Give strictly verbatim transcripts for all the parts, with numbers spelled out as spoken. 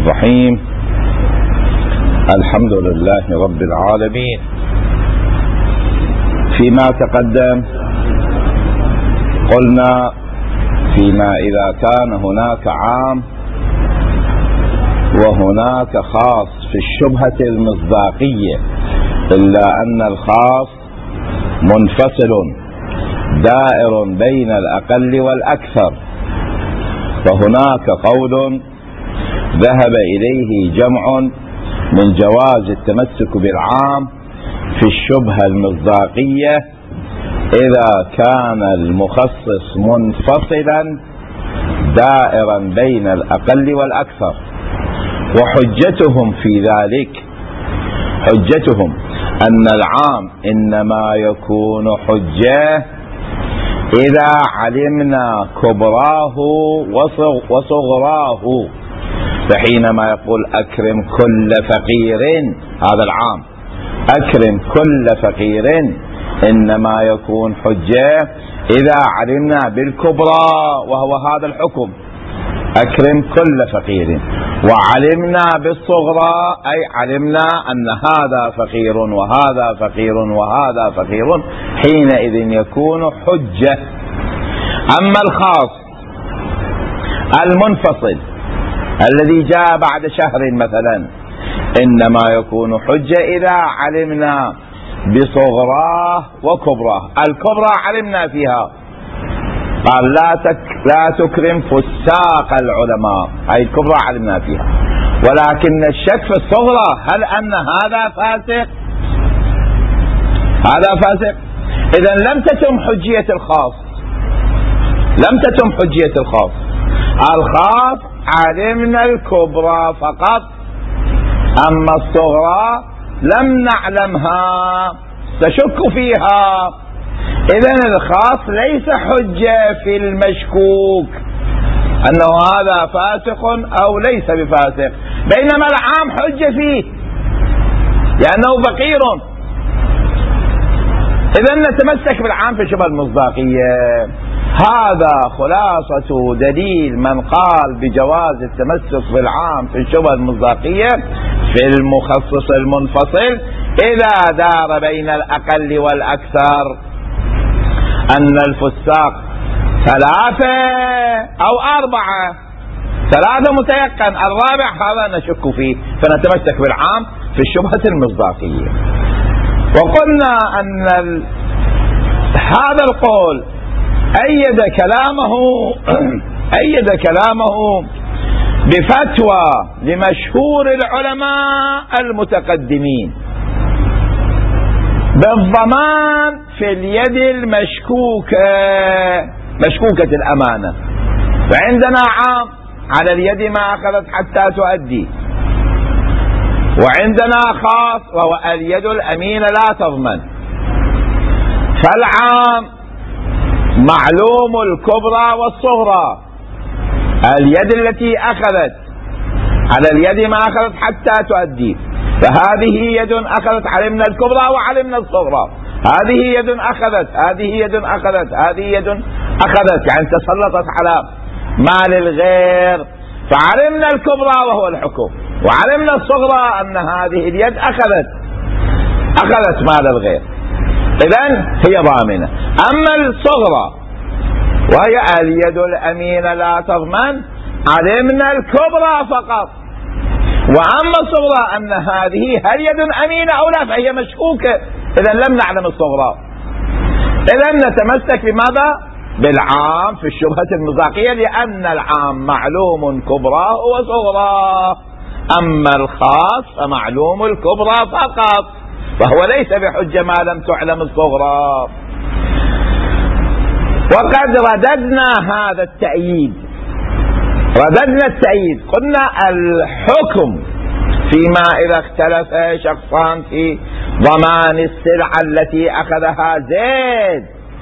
الرحيم. الحمد لله رب العالمين. فيما تقدم قلنا فيما إذا كان هناك عام وهناك خاص في الشبهة المصداقية، إلا أن الخاص منفصل دائر بين الأقل والأكثر، فهناك قول ذهب إليه جمع من جواز التمسك بالعام في الشبهة المصداقية إذا كان المخصص منفصلا دائرا بين الأقل والأكثر. وحجتهم في ذلك حجتهم أن العام إنما يكون حجة إذا علمنا كبراه وصغراه، فحينما يقول أكرم كل فقير، هذا العام أكرم كل فقير إنما يكون حجة إذا علمنا بالكبرى، وهو هذا الحكم أكرم كل فقير، وعلمنا بالصغرى أي علمنا أن هذا فقير وهذا فقير وهذا فقير، حينئذ يكون حجة. أما الخاص المنفصل الذي جاء بعد شهر مثلا إنما يكون حجة إذا علمنا بصغراه وكبراه. الكبرى علمنا فيها، قال لا تك لا تكرم فساق العلماء، أي الكبرى علمنا فيها، ولكن الشك في الصغرى هل أن هذا فاسق؟ هذا فاسق. إذا لم تتم حجية الخاص، لم تتم حجية الخاص. الخاص علمنا الكبرى فقط، أما الصغرى لم نعلمها، تشك فيها. إذن الخاص ليس حجة في المشكوك أنه هذا فاسق أو ليس بفاسق، بينما العام حجة فيه لأنه فقير. إذن نتمسك بالعام في شبه المصداقية. هذا خلاصة دليل من قال بجواز التمسك بالعام في الشبهة المصداقية في المخصص المنفصل إذا دار بين الأقل والأكثر، أن الفساق ثلاثة أو أربعة، ثلاثة متيقن، الرابع هذا نشك فيه، فنتمسك بالعام في الشبهة المصداقية. وقلنا أن ال... هذا القول أيد كلامه أيد كلامه بفتوى لمشهور العلماء المتقدمين بالضمان في اليد المشكوكة، مشكوكة الأمانة. فعندنا عام على اليد ما أخذت حتى تؤدي، وعندنا خاص وهو اليد الأمينة لا تضمن. فالعام معلوم الكبرى والصغرى، اليد التي أخذت على اليد ما أخذت حتى تؤدي، فهذه يد أخذت علمنا الكبرى وعلمنا الصغرى، هذه يد أخذت هذه يد أخذت هذه يد أخذت، يعني تسلطت على مال الغير، فعلمنا الكبرى وهو الحكم، وعلمنا الصغرى أن هذه اليد أخذت أخذت مال الغير، إذن هي ضامنة. أما الصغرى وهي اليد الأمينة لا تضمن، علمنا الكبرى فقط، وأما الصغرى أن هذه هل يد أمينة أو لا فهي مشكوكة، إذن لم نعلم الصغرى. إذن نتمسك بماذا؟ بالعام في الشبهة المصداقية، لأن العام معلوم كبراه وصغراه، أما الخاص فمعلوم الكبرى فقط، فهو ليس بحجة ما لم تعلم الصغرى. وقد رددنا هذا التأييد، رددنا التأييد، قلنا الحكم فيما إذا اختلف شخصان في ضمان السلعة التي أخذها زيد،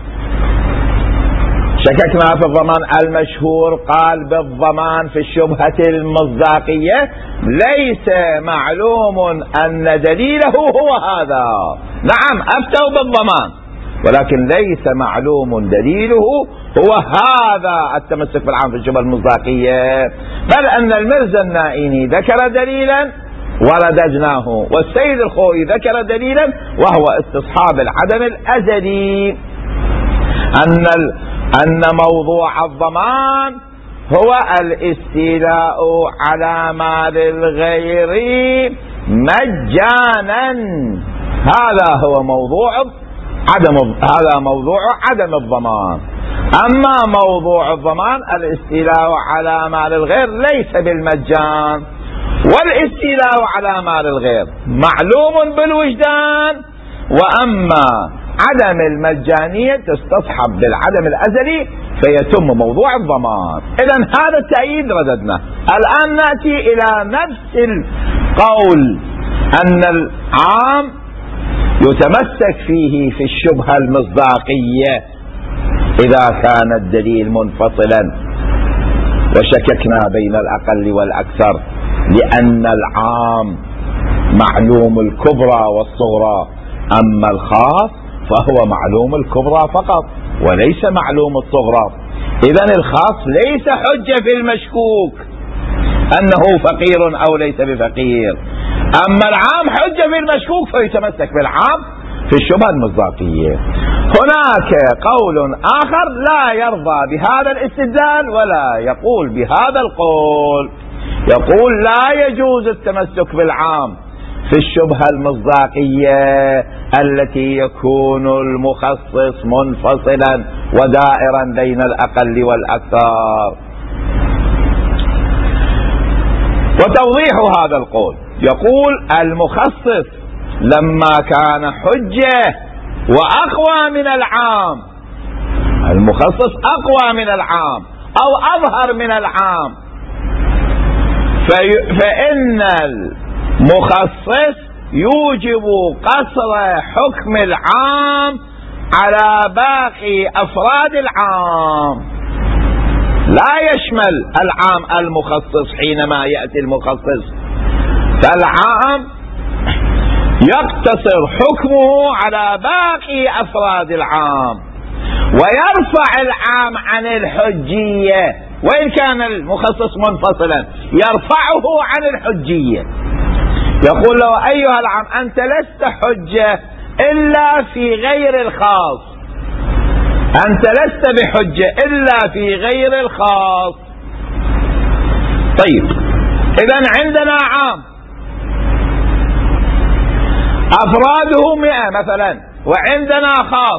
شككنا في الضمان. المشهور قال بالضمان في الشبهة المصداقية ليس معلوم أن دليله هو هذا. نعم أفتوا بالضمان، ولكن ليس معلوم دليله هو هذا التمسك بالعام في الشبهة المصداقية، بل أن المرزا النائيني ذكر دليلا ورددناه، والسيد الخوئي ذكر دليلا وهو استصحاب العدم الأزلي، أن أن موضوع الضمان هو الاستيلاء على مال الغير مجانا. هذا هو موضوع عدم هذا موضوع عدم الضمان. أما موضوع الضمان الاستيلاء على مال الغير ليس بالمجان، والاستيلاء على مال الغير معلوم بالوجدان، وأما عدم المجانية تستصحب بالعدم الأزلي فيتم موضوع الضمان. إذن هذا التأييد رددنا. الآن نأتي إلى نفس القول أن العام يتمسك فيه في الشبهة المصداقية إذا كان الدليل منفصلا، وشككنا بين الأقل والأكثر، لأن العام معلوم الكبرى والصغرى، أما الخاص فهو معلوم الكبرى فقط وليس معلوم الصغرى. إذن الخاص ليس حجة في المشكوك أنه فقير أو ليس بفقير، أما العام حجة في المشكوك فيتمسك بالعام في الشبهة المصداقية. هناك قول آخر لا يرضى بهذا الاستدلال ولا يقول بهذا القول، يقول لا يجوز التمسك بالعام في الشبهة المصداقية التي يكون المخصص منفصلا ودائرا بين الأقل والأكثر. وتوضيح هذا القول يقول المخصص لما كان حجة وأقوى من العام، المخصص أقوى من العام أو أظهر من العام، في فإن المخصص يوجب قصر حكم العام على باقي أفراد العام، لا يشمل العام المخصص. حينما يأتي المخصص فالعام يقتصر حكمه على باقي أفراد العام ويرفع العام عن الحجية، وإن كان المخصص منفصلا يرفعه عن الحجية. يقول له أيها العام أنت لست حجة إلا في غير الخاص، أنت لست بحجة إلا في غير الخاص. طيب إذن عندنا عام أفراده مئة مثلا، وعندنا خاص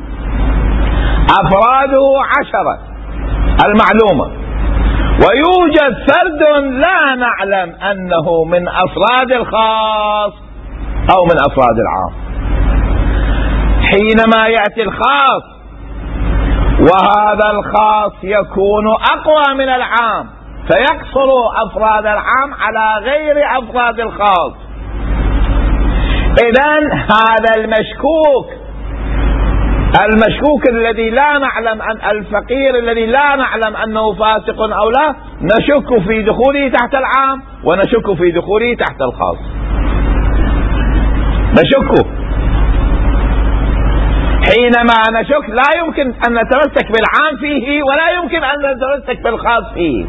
أفراده عشرة المعلومة، ويوجد فرد لا نعلم أنه من أفراد الخاص أو من أفراد العام. حينما يأتي الخاص وهذا الخاص يكون أقوى من العام فيقصر أفراد العام على غير أفراد الخاص، إذن هذا المشكوك المشكوك الذي لا نعلم أن الفقير الذي لا نعلم أنه فاسق أو لا، نشك في دخوله تحت العام ونشك في دخوله تحت الخاص، نشك. حينما نشك لا يمكن أن نتمسك بالعام فيه ولا يمكن أن نتمسك بالخاص فيه،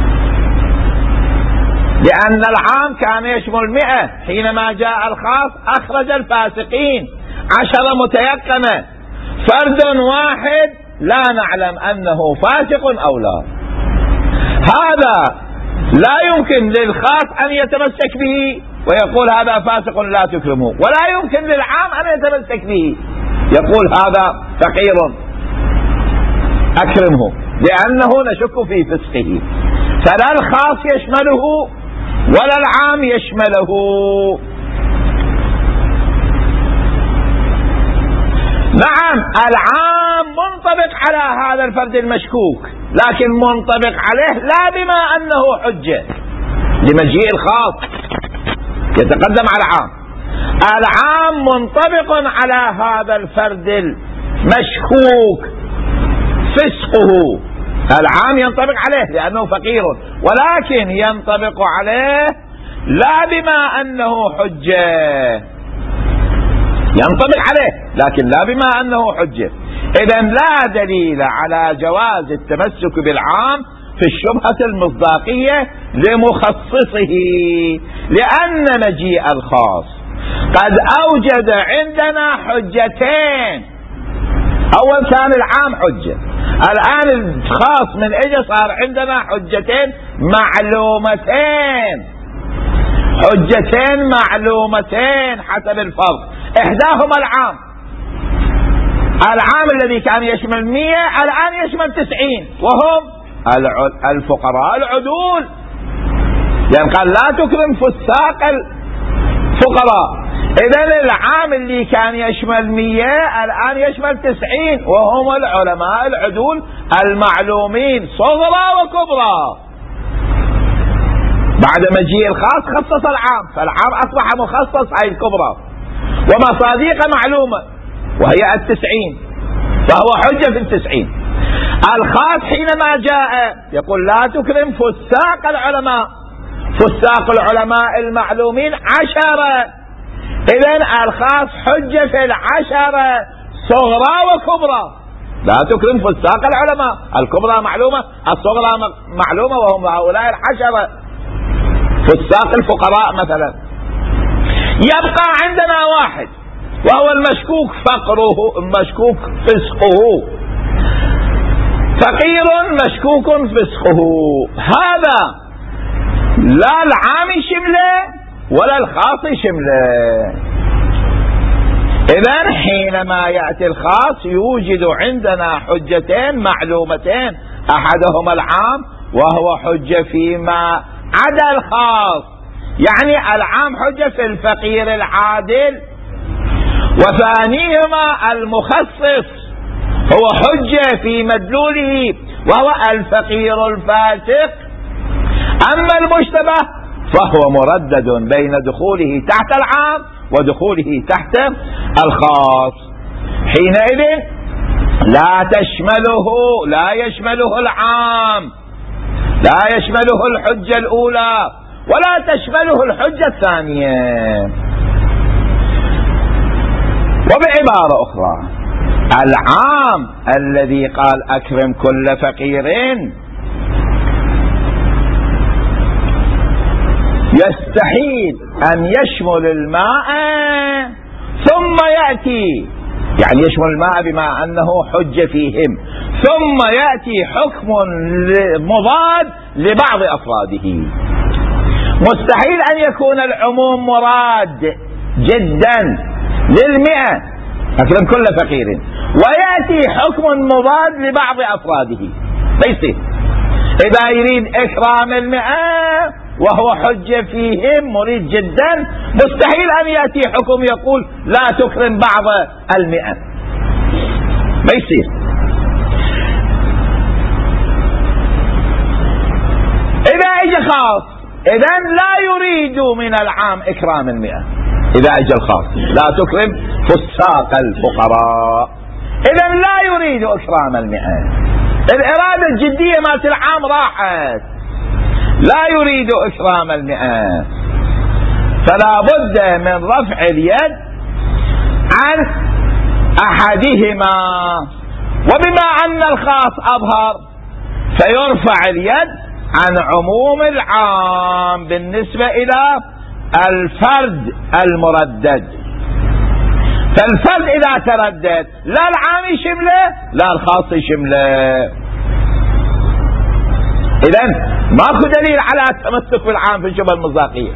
لأن العام كان يشمل مئة، حينما جاء الخاص أخرج الفاسقين عشرة متيقنة، فرد واحد لا نعلم أنه فاسق أو لا. هذا لا يمكن للخاص أن يتمسك به ويقول هذا فاسق لا تكرمه، ولا يمكن للعام أن يتمسك به يقول هذا فقير أكرمه، لأنه نشك في فسقه، فلا الخاص يشمله ولا العام يشمله. نعم العام منطبق على هذا الفرد المشكوك، لكن منطبق عليه لا بما أنه حجة، لمجيء الخاص يتقدم على العام. العام منطبق على هذا الفرد المشكوك فسقه، العام ينطبق عليه لأنه فقير، ولكن ينطبق عليه لا بما أنه حجة. ينطبق عليه، لكن لا بما أنه حجة. إذا لا دليل على جواز التمسك بالعام في الشبهة المصداقية لمخصصه، لأن مجيء الخاص قد أوجد عندنا حجتين. أول كان العام حجة، الآن الخاص من إجا صار عندنا حجتين معلومتين، حجتين معلومتين حسب الفرض. إحداهما العام، العام الذي كان يشمل مية الآن يشمل تسعين، وهم الفقراء العدول، لأن قال لا تكرم فساق الفقراء. إذن العام اللي كان يشمل مية الآن يشمل تسعين، وهم العلماء العدول المعلومين صغرى وكبرى. بعد مجيء الخاص خصص العام، فالعام أصبح مخصص أي الكبرى، ومصاديق معلومة وهي التسعين، فهو حجة في التسعين. الخاص حينما جاء يقول لا تكرم فساق العلماء، فساق العلماء المعلومين عشرة، إذن الخاص حجة في العشرة صغرى وكبرى. لا تكرم فساق العلماء، الكبرى معلومة الصغرى معلومة، وهم هؤلاء العشرة فساق الفقراء مثلا. يبقى عندنا واحد وهو المشكوك فقره، المشكوك فسقه، فقير مشكوك فسقه، هذا لا العام شمله ولا الخاص شمله. إذن حينما يأتي الخاص يوجد عندنا حجتين معلومتين، أحدهما العام وهو حجة فيما عدا الخاص، يعني العام حجة في الفقير العادل، وثانيهما المخصص هو حجة في مدلوله وهو الفقير الفاسق. أما المشتبه فهو مردد بين دخوله تحت العام ودخوله تحت الخاص، حينئذ لا تشمله لا يشمله العام، لا يشمله الحجة الأولى ولا تشمله الحجة الثانية. وبعبارة أخرى، العام الذي قال أكرم كل فقير يستحيل أن يشمل الماء ثم يأتي، يعني يشمل الماء بما أنه حجة فيهم، ثم يأتي حكم مضاد لبعض أفراده. مستحيل أن يكون العموم مراد جدا للمئة أكرم كل فقير ويأتي حكم مضاد لبعض أفراده، ليس. إذا يريد إكرام المئة وهو حجة فيهم مريد جدا، مستحيل أن يأتي حكم يقول لا تكرم بعض المئة، ما يصير. إذا اجى خاص إذن لا يريد من العام إكرام المئة، إذا اجى الخاص لا تكرم فساق الفقراء، إذن لا يريد إكرام المئة، الإرادة الجدية مالت العام راحت، لا يريد إكرام المئة، فلا بد من رفع اليد عن أحدهما. وبما أن الخاص أظهر فيرفع اليد عن عموم العام بالنسبة إلى الفرد المردد. فالفرد إذا تردد لا العام يشمله لا الخاص يشمله. إذن ماكو دليل على التمسك بالعام في الشبهة المصداقية.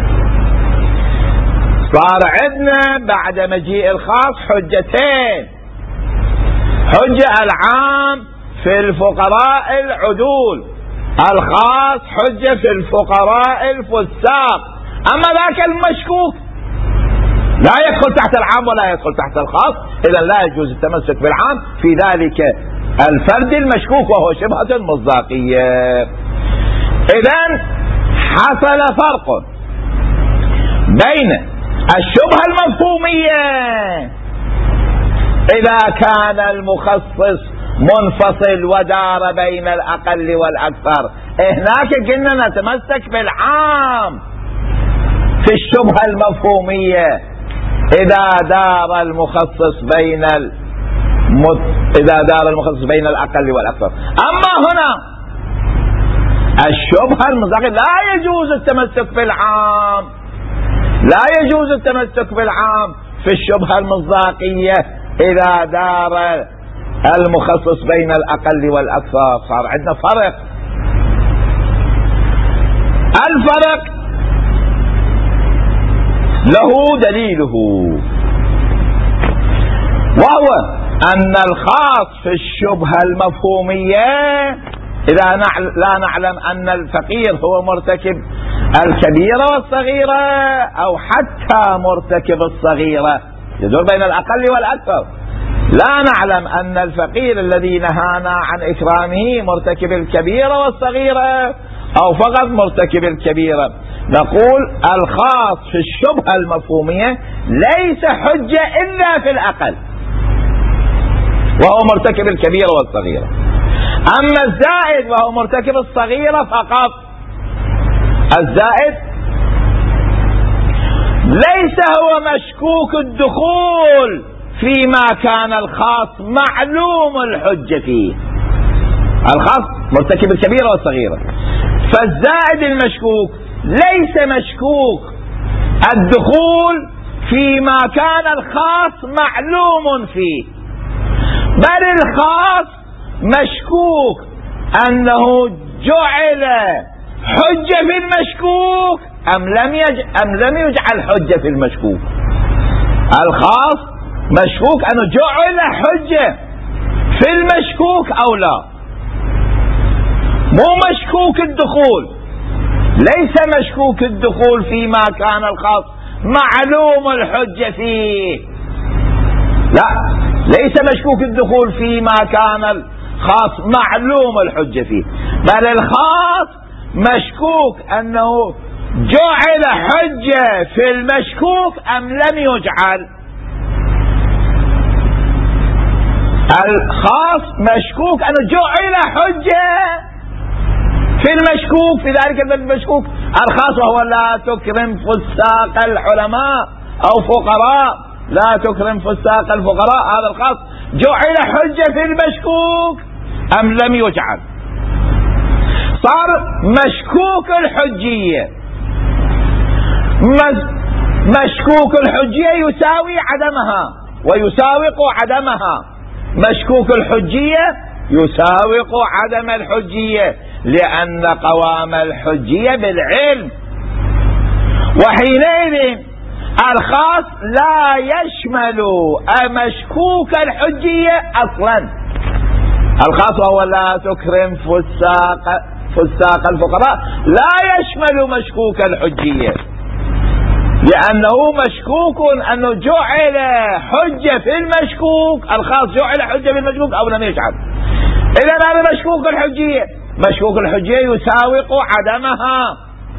صار عندنا بعد مجيء الخاص حجتين، حجة العام في الفقراء العدول، الخاص حجة في الفقراء الفساق. أما ذاك المشكوك لا يدخل تحت العام ولا يدخل تحت الخاص، إذا لا يجوز التمسك بالعام في ذلك الفرد المشكوك وهو شبهة المصداقية. إذن حصل فرق بين الشبهة المفهومية إذا كان المخصص منفصل ودار بين الأقل والأكثر، هناك قلنا نتمسك بالعام في الشبهة المفهومية إذا دار المخصص بين المت... إذا دار المخصص بين الأقل والأكثر. أما هنا الشبهة المطلقة لا يجوز التمسك بالعام، لا يجوز التمسك بالعام في الشبهة المصداقية إذا دار المخصص بين الأقل والأكثر. صار عندنا فرق. الفرق له دليله، وهو أن الخاص في الشبهة المفهومية إذا لا نعلم أن الفقير هو مرتكب الكبيرة والصغيرة أو حتى مرتكب الصغيرة، يدور بين الأقل والأكثر. لا نعلم أن الفقير الذي نهانا عن إكرامه مرتكب الكبيرة والصغيرة أو فقط مرتكب الكبيرة، نقول الخاص في الشبهة المفهومية ليس حجة إلا في الأقل وهو مرتكب الكبيرة والصغيرة. أما الزائد وهو مرتكب الصغيرة فقط، الزائد ليس هو مشكوك الدخول فيما كان الخاص معلوم الحجة فيه. الخاص مرتكب الكبيرة والصغيرة، فالزائد المشكوك ليس مشكوك الدخول فيما كان الخاص معلوم فيه، بل الخاص مشكوك أنه جعل حجة في المشكوك أم لم يجعل, أم لم يجعل حجة في المشكوك. الخاص مشكوك أنه جعل حجة في المشكوك أو لا، مو مشكوك الدخول. ليس مشكوك الدخول فيما كان الخاص معلوم الحجة فيه، لا، ليس مشكوك الدخول فيما كان الخاص معلوم الحجة فيه، بل الخاص مشكوك أنه جعل حجة في المشكوك أم لم يجعل. الخاص مشكوك أنه جعل حجة في المشكوك، في ذلك المشكوك الخاص، وهو لا تكرم فساق العلماء أو فقراء، لا تكرم فساق الفقراء، هذا الخاص جعل حجة في المشكوك أم لم يجعل. صار مشكوك الحجية، مشكوك الحجية يساوي عدمها ويساوق عدمها. مشكوك الحجية يساوق عدم الحجية، لأن قوام الحجية بالعلم، وحينئذ الخاص لا يشمل مشكوك الحجية أصلا. الخاص وهو لا تكرم فساق فساق الفقراء لا يشمل مشكوك الحجية، لأنه مشكوك أنه جعل حجة في المشكوك، الخاص جعل حجة في المشكوك أو لم يجعل. إذا هذا مشكوك الحجية، مشكوك الحجية يساوق عدمها،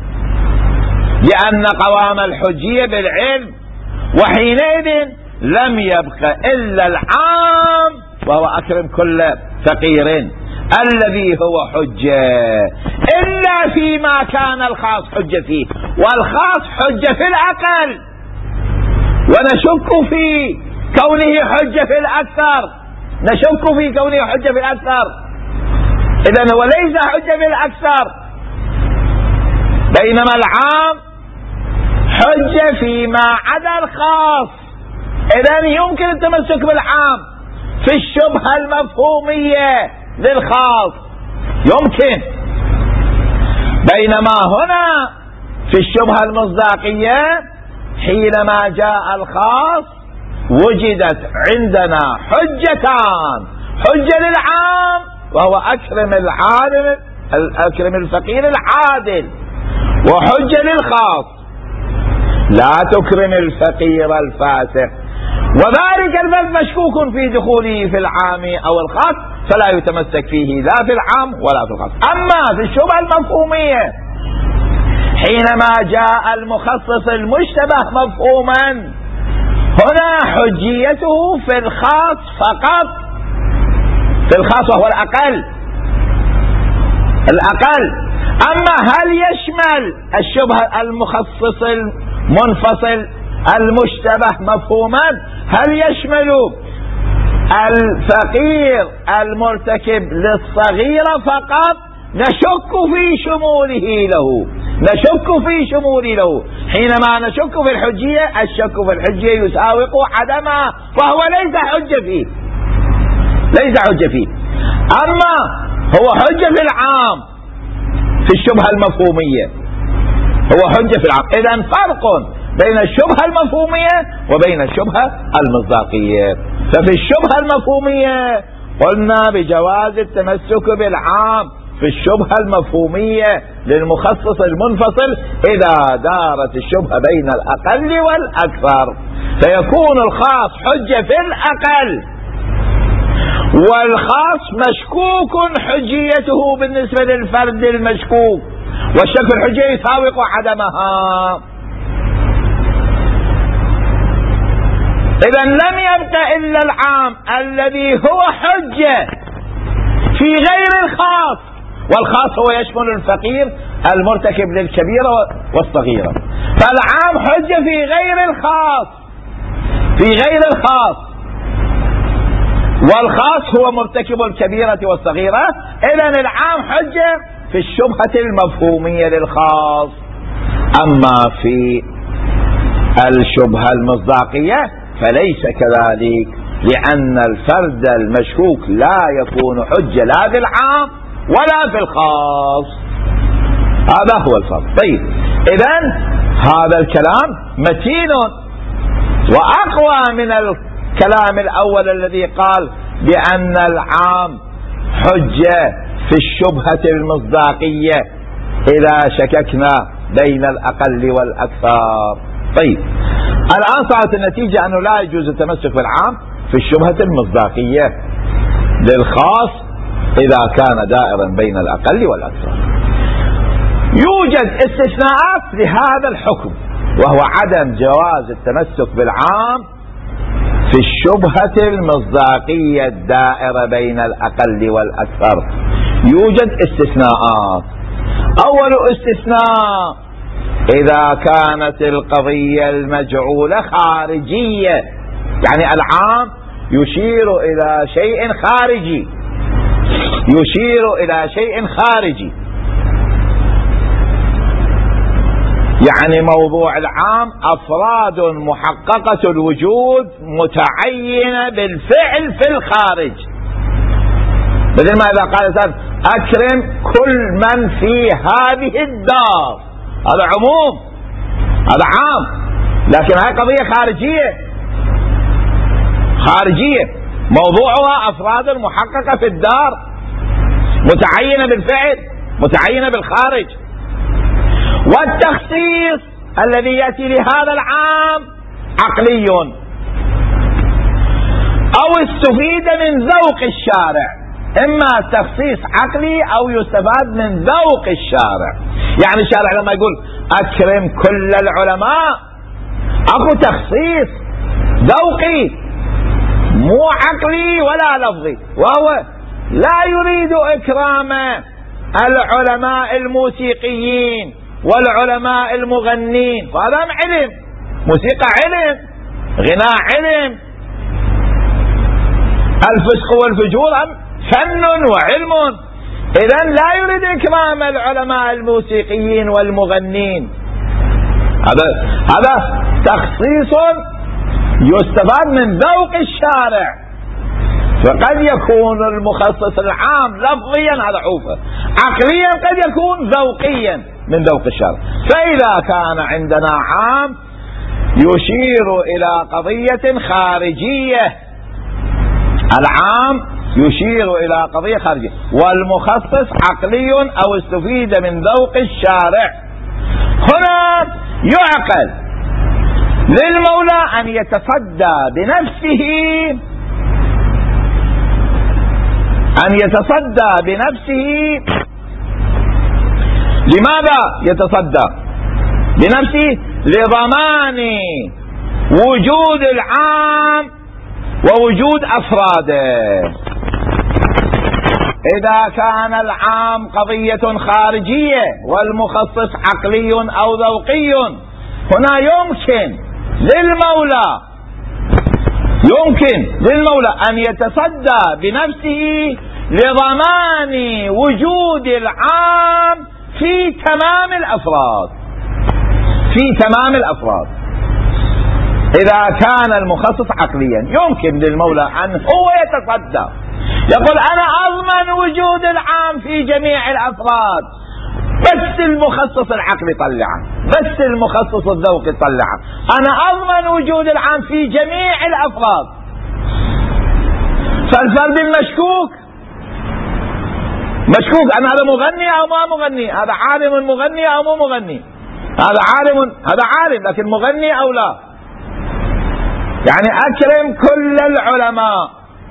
لأن قوام الحجية بالعلم، وحينئذ لم يبق إلا العام وهو أكرم كل فقير الذي هو حجة، إلا فيما كان الخاص حجة فيه، والخاص حجة في الأقل، ونشك في كونه حجة في الأكثر، نشك في كونه حجة في الأكثر. إذن هو ليس حجة في الأكثر، بينما العام حجة فيما عدا الخاص. إذن يمكن التمسك بالعام في الشبهة المفهومية للخاص، يمكن، بينما هنا في الشبهة المصداقية حينما جاء الخاص وجدت عندنا حجتان، حجة للعام وهو أكرم العالم أكرم الفقير العادل، وحجة للخاص لا تكرم الفقير الفاسق، وذلك الباب مشكوك في دخوله في العام أو الخاص، فلا يتمسك فيه لا في العام ولا في الخاص. أما في الشبهة المفهومية حينما جاء المخصص المشتبه مفهوما، هنا حجيته في الخاص فقط، في الخاص وهو الأقل الأقل. أما هل يشمل الشبهة المخصص المنفصل المشتبه مفهوما هل يشمل الفقير المرتكب للصغيرة فقط؟ نشك في شموله له، نشك في شموله له. حينما نشك في الحجية، الشك في الحجية يساوق عدمها، فهو ليس حجة فيه، ليس حجة فيه. أما هو حجة في العام في الشبهة المفهومية، هو حجة في العام. إذن فرق بين الشبهة المفهومية وبين الشبهة المصداقية. ففي الشبهة المفهومية قلنا بجواز التمسك بالعام في الشبهة المفهومية للمخصص المنفصل إذا دارت الشبهة بين الأقل والأكثر، فيكون الخاص حجة في الأقل والخاص مشكوك حجيته بالنسبة للفرد المشكوك، والشك في الحجية يساوق عدمها. إذن لم يبق إلا العام الذي هو حجة في غير الخاص، والخاص هو يشمل الفقير المرتكب للكبيرة والصغيرة. فالعام حجة في غير الخاص، في غير الخاص، والخاص هو مرتكب الكبيرة والصغيرة. إذن العام حجة في الشبهة المفهومية للخاص. أما في الشبهة المصداقية فليس كذلك، لأن الفرد المشكوك لا يكون حجة لا في العام ولا في الخاص. هذا هو الفرق. طيب، إذن هذا الكلام متين وأقوى من الكلام الأول الذي قال بأن العام حجة في الشبهة المصداقية إذا شككنا بين الأقل والأكثر. طيب، الآن صارت النتيجة أنه لا يجوز التمسك بالعام في الشبهة المصداقية للخاص إذا كان دائرا بين الأقل والأكثر. يوجد استثناءات لهذا الحكم، وهو عدم جواز التمسك بالعام في الشبهة المصداقية الدائرة بين الأقل والأكثر. يوجد استثناءات. أول استثناء إذا كانت القضية المجعولة خارجية، يعني العام يشير إلى شيء خارجي، يشير إلى شيء خارجي، يعني موضوع العام أفراد محققة الوجود متعينة بالفعل في الخارج. بدل ما إذا قال الإنسان أكرم كل من في هذه الدار، هذا عموم، هذا عام، لكن هذه قضية خارجية، خارجية موضوعها أفراد محققة في الدار متعينة بالفعل، متعينة بالخارج. والتخصيص الذي يأتي لهذا العام عقلي، أو استفيد من ذوق الشارع، إما تخصيص عقلي أو يستفاد من ذوق الشارع. يعني الشارع لما يقول أكرم كل العلماء، أكو تخصيص ذوقي مو عقلي ولا لفظي، وهو لا يريد إكرام العلماء الموسيقيين والعلماء المغنين، وهذا علم، موسيقى علم، غناء علم، الفسق والفجور فن وعلم. إذن لا يريد إكرام العلماء الموسيقيين والمغنين. هذا هذا تخصيص يستفاد من ذوق الشارع. فقد يكون المخصص العام لفظيا، هذا حوفه، عقليا قد يكون ذوقيا من ذوق الشارع. فإذا كان عندنا عام يشير إلى قضية خارجية، العام يشير إلى قضية خارجية، والمخصص عقلي أو استفيد من ذوق الشارع، هنا يعقل للمولى أن يتصدى بنفسه، أن يتصدى بنفسه. لماذا يتصدى بنفسه؟ لضمان وجود العام ووجود أفراده. إذا كان العام قضية خارجية والمخصص عقلي أو ذوقي، هنا يمكن للمولى يمكن للمولى أن يتصدى بنفسه لضمان وجود العام في تمام الأفراد، في تمام الأفراد. إذا كان المخصص عقليا يمكن للمولى أن هو يتصدى، يقول أنا أضمن وجود العام في جميع الأفراد، بس المخصص العقلي طلعه، بس المخصص الذوقي طلعه، أنا أضمن وجود العام في جميع الأفراد. فالفرد المشكوك مشكوك أن هذا مغني أو ما مغني، هذا عالم مغني أو مو مغني، هذا عالم هذا عالم لكن مغني أو لا. يعني أكرم كل العلماء،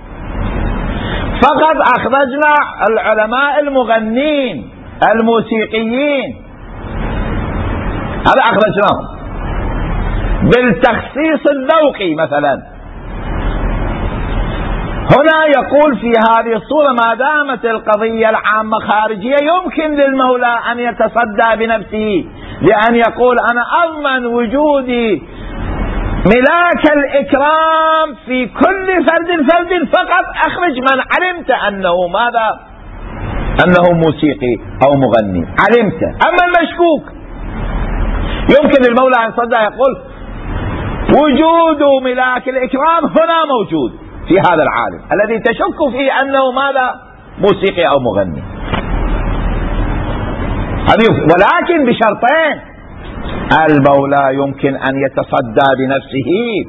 فقط أخرجنا العلماء المغنين الموسيقيين، هذا أخرجناهم بالتخصيص الذوقي مثلا. هنا يقول في هذه الصورة ما دامت القضية العامة خارجية يمكن للمولى أن يتصدى بنفسه لأن يقول أنا أضمن وجودي ملاك الإكرام في كل فرد فرد، فقط أخرج من علمت أنه ماذا؟ أنه موسيقي أو مغني، علمت. أما المشكوك يمكن للمولى أن يتصدى يقول وجود ملاك الإكرام هنا موجود في هذا العالم الذي تشك فيه أنه ماذا؟ موسيقي أو مغني. ولكن بشرطين: المولى يمكن أن يتصدى بنفسه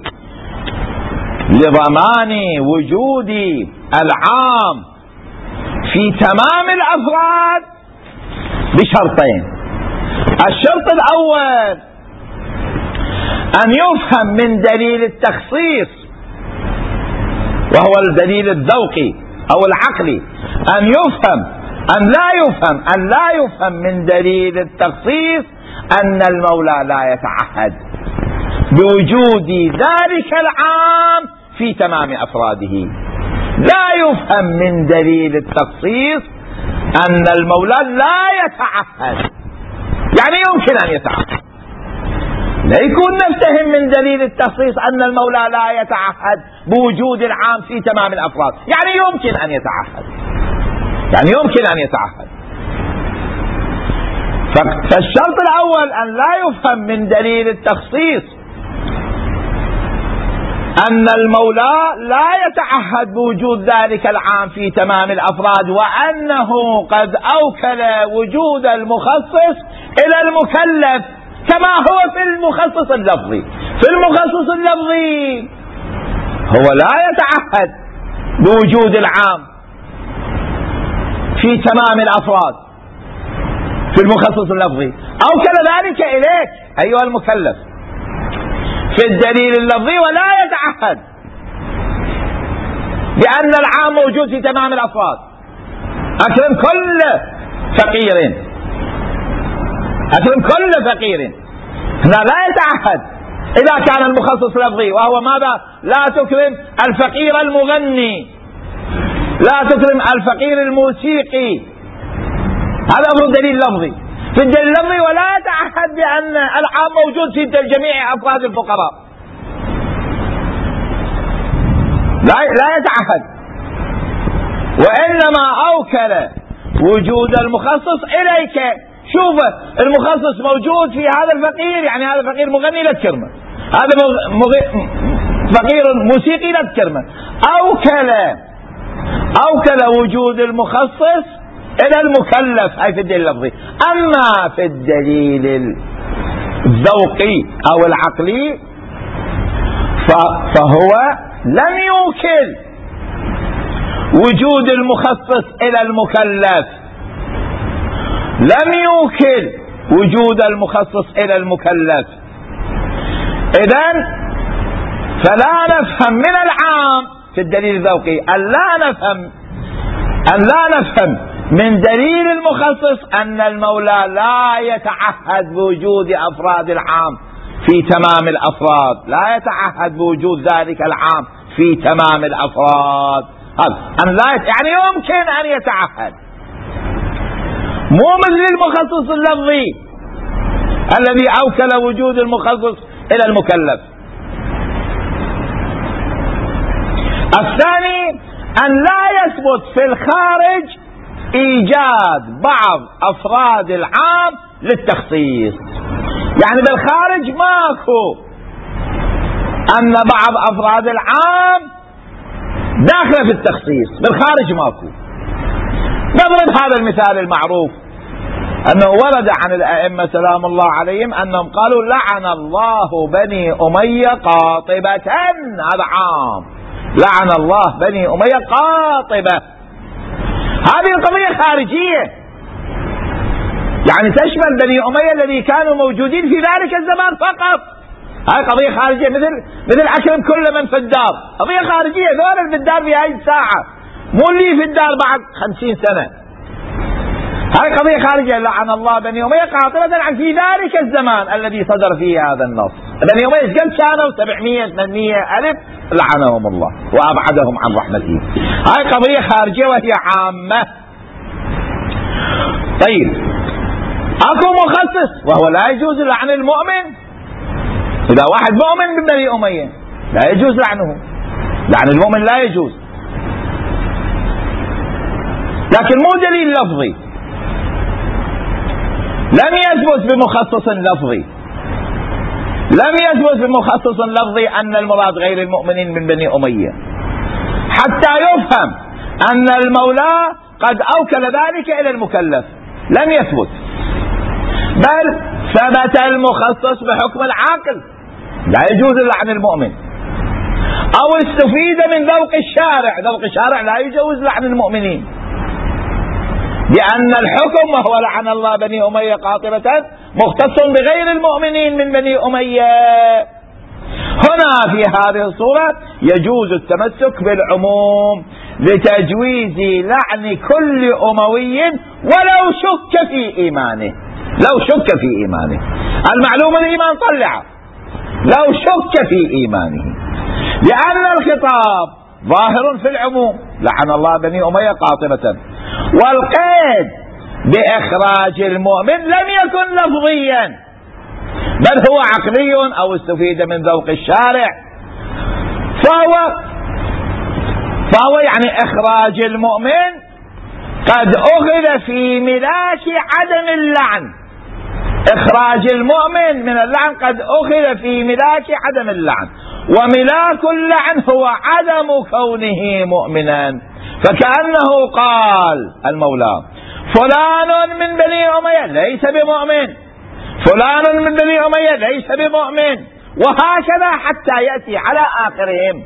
لضمان وجود العام في تمام الأفراد بشرطين. الشرط الأول أن يفهم من دليل التخصيص وهو الدليل الذوقي أو العقلي، أن يفهم أن لا يفهم أن لا يفهم من دليل التخصيص أن المولى لا يتعهد بوجود ذلك العام في تمام أفراده. لا يفهم من دليل التخصيص أن المولى لا يتعهد، يعني يمكن أن يتعهد. لا يكون نفتهم من دليل التخصيص أن المولى لا يتعهد بوجود العام في تمام الأفراد، يعني يمكن أن يتعهد، يعني يمكن أن يتعهد. فالشرط الأول أن لا يفهم من دليل التخصيص أن المولى لا يتعهد بوجود ذلك العام في تمام الأفراد، وأنه قد أوكل وجود المخصص إلى المكلف كما هو في المخصص اللفظي. في المخصص اللفظي هو لا يتعهد بوجود العام في تمام الأفراد في المخصص اللفظي، أوكل ذلك إليك أيها المكلف في الدليل اللفظي، ولا يتعهد بأن العام موجود في تمام الأفراد. أكرم كل فقير، أكرم كل فقير، لا لا يتعهد إذا كان المخصص لفظي، وهو ماذا؟ لا تكرم الفقير المغني، لا تكرم الفقير الموسيقي، هذا أمر دليل لفظي. في الدليل اللفظي ولا يتعهد بأن العام موجود في جميع أفراد الفقراء، لا لا يتعهد، وإنما أوكل وجود المخصص إليك. شوف المخصص موجود في هذا الفقير، يعني هذا الفقير مغني لا تكرمه، هذا مغ... فقير موسيقي لا تكرمه. أوكل أوكل وجود المخصص إلى المكلف، أي في الدليل اللفظي. أما في الدليل الذوقي أو العقلي فهو لم يوكل وجود المخصص إلى المكلف، لم يوكل وجود المخصص إلى المكلف. إذن فلا نفهم من العام في الدليل الذوقي أن لا نفهم أن لا نفهم من دليل المخصص أن المولى لا يتعهد بوجود أفراد العام في تمام الأفراد، لا يتعهد بوجود ذلك العام في تمام الأفراد. هذا أن لا يت... يعني يمكن أن يتعهد، مو مثل المخصص اللفظي الذي أوكل وجود المخصص إلى المكلف. الثاني أن لا يثبت في الخارج إيجاد بعض أفراد العام للتخصيص. يعني بالخارج ماكو أن بعض أفراد العام داخل في التخصيص، بالخارج ماكو. نضرب هذا المثال المعروف أنه ورد عن الأئمة سلام الله عليهم أنهم قالوا لعن الله بني أمية قاطبة، هذا عام، لعن الله بني أمية قاطبة. هذه القضية خارجية، يعني تشمل بني أمية الذي كانوا موجودين في ذلك الزمان فقط. هذه قضية خارجية، مثل مثل أكرم كل من في الدار، قضية خارجية. ذول في الدار في هذه الساعة، مو اللي في الدار بعد خمسين سنة. هذه قضية خارجية. لعن الله بني أمية قاطبة عن في ذلك الزمان الذي صدر فيه هذا النص. بني أمية قد كانوا سبعمائة ثمانمائة ألف، لعنهم الله وأبعدهم عن رحمته. هذه قضية خارجية وهي عامة. طيب أكو مخصص وهو لا يجوز لعن المؤمن. إذا واحد مؤمن من بني أمية لا يجوز لعنه، لعن المؤمن لا يجوز، لكن مو دليل لفظي. لم يثبت بمخصص لفظي، لم يثبت بمخصص لفظي أن المراد غير المؤمنين من بني أمية، حتى يفهم أن المولى قد أوكل ذلك إلى المكلف. لم يثبت، بل ثبت المخصص بحكم العاقل، لا يجوز لعن المؤمن. أو استفيد من ذوق الشارع، ذوق الشارع لا يجوز لعن المؤمنين، لأن الحكم وهو لعن الله بني أمية قاطبة مختص بغير المؤمنين من بني أمية. هنا في هذه الصورة يجوز التمسك بالعموم لتجويز لعن كل أموي ولو شك في إيمانه، لو شك في إيمانه. المعلوم الإيمان طلع، لو شك في إيمانه، لأن الخطاب ظاهر في العموم، لعن الله بني أمية قاطبة، والقيد بإخراج المؤمن لم يكن لفظيا بل هو عقلي أو استفيد من ذوق الشارع. فهو فهو يعني إخراج المؤمن قد أخذ في ملاك عدم اللعن، إخراج المؤمن من اللعن قد أخذ في ملاك عدم اللعن، وملاك اللعن هو عدم كونه مؤمنا. فكأنه قال المولى فلان من بني أمية ليس بمؤمن، فلان من بني أمية ليس بمؤمن، وهكذا حتى يأتي على آخرهم،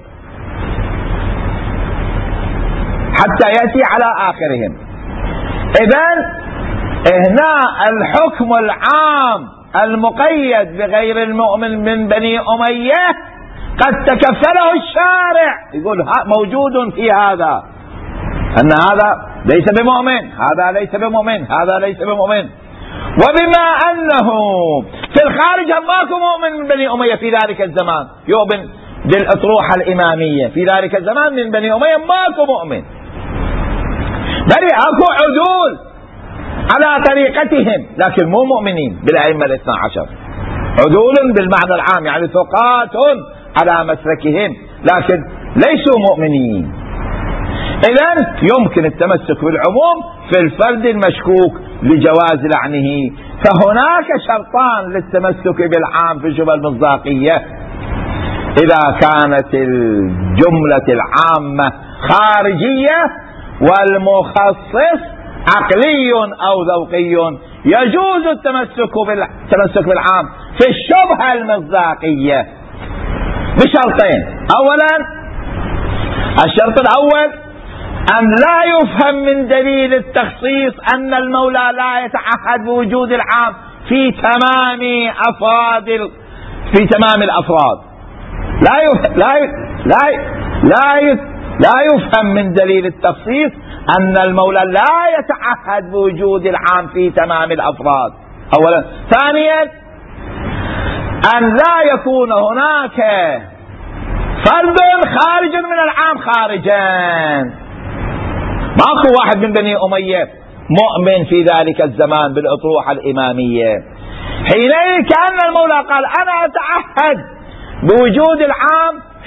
حتى يأتي على آخرهم. إذن هنا الحكم العام المقيد بغير المؤمن من بني أمية قد تكفله الشارع، يقول موجود في هذا أن هذا ليس بمؤمن، هذا ليس بمؤمن، هذا ليس بمؤمن. وبما أنه في الخارج ماكو مؤمن من بني أمية في ذلك الزمان يؤمن بالأطروحة الإمامية، في ذلك الزمان من بني أمية ماكو مؤمن، بل أكو عدول على طريقتهم لكن مو مؤمنين بالأئمة الاثنى عشر، عدول بالمعنى العام يعني ثقات على مسلكهم لكن ليسوا مؤمنين. إذن يمكن التمسك بالعموم في الفرد المشكوك لجواز لعنه. فهناك شرطان للتمسك بالعام في الجمل المصداقية: إذا كانت الجملة العامة خارجية والمخصص عقلي أو ذوقي يجوز التمسك بالتمسك بالعام في الشبهة المصداقية بشرطين. أولا، الشرط الأول أن لا يفهم من دليل التخصيص أن المولى لا يتعهد بوجود العام في تمام أفراد في تمام الأفراد. لا يف... لا ي... لا ي... لا ي... لا يفهم من دليل التخصيص أن المولى لا يتعهد بوجود العام في تمام الأفراد. أولا. ثانيا، أن لا يكون هناك فرد خارج من العام خارجا. ماكو واحد من بني أمية مؤمن في ذلك الزمان بالأطروحة الإمامية. حينئذ كأن المولى قال أنا أتعهد بوجود العام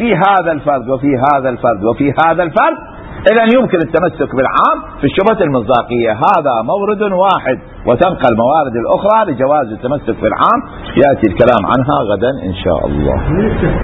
في هذا الفرد وفي هذا الفرد وفي هذا الفرد، إذا يمكن التمسك بالعام في الشبهة المصداقية. هذا مورد واحد، وتبقى الموارد الأخرى لجواز التمسك بالعام يأتي الكلام عنها غدا إن شاء الله.